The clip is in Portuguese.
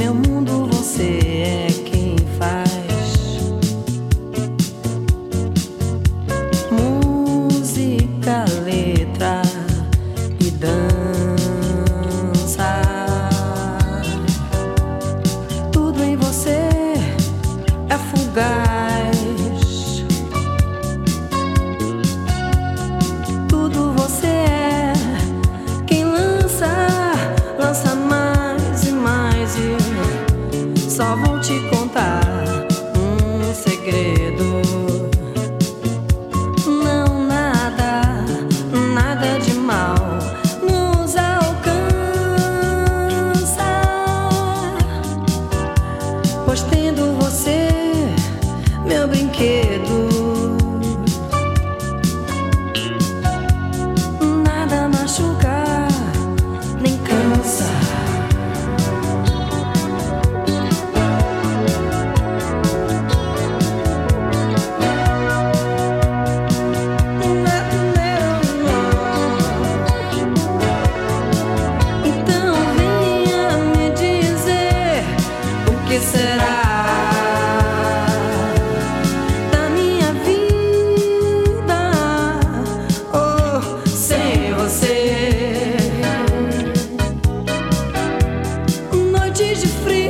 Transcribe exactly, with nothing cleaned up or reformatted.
meu mundo você é quem faz. Música, letra e dança. Tudo em você é fugaz. Tudo você é quem lança, lança mais e mais. E só vou te contar um segredo. Não, nada, nada de mal nos alcança, pois tendo você, meu brinquedo, nada machuca nem cansa. Então venha me dizer o que será da minha vida, oh, sem você. Noites de frio.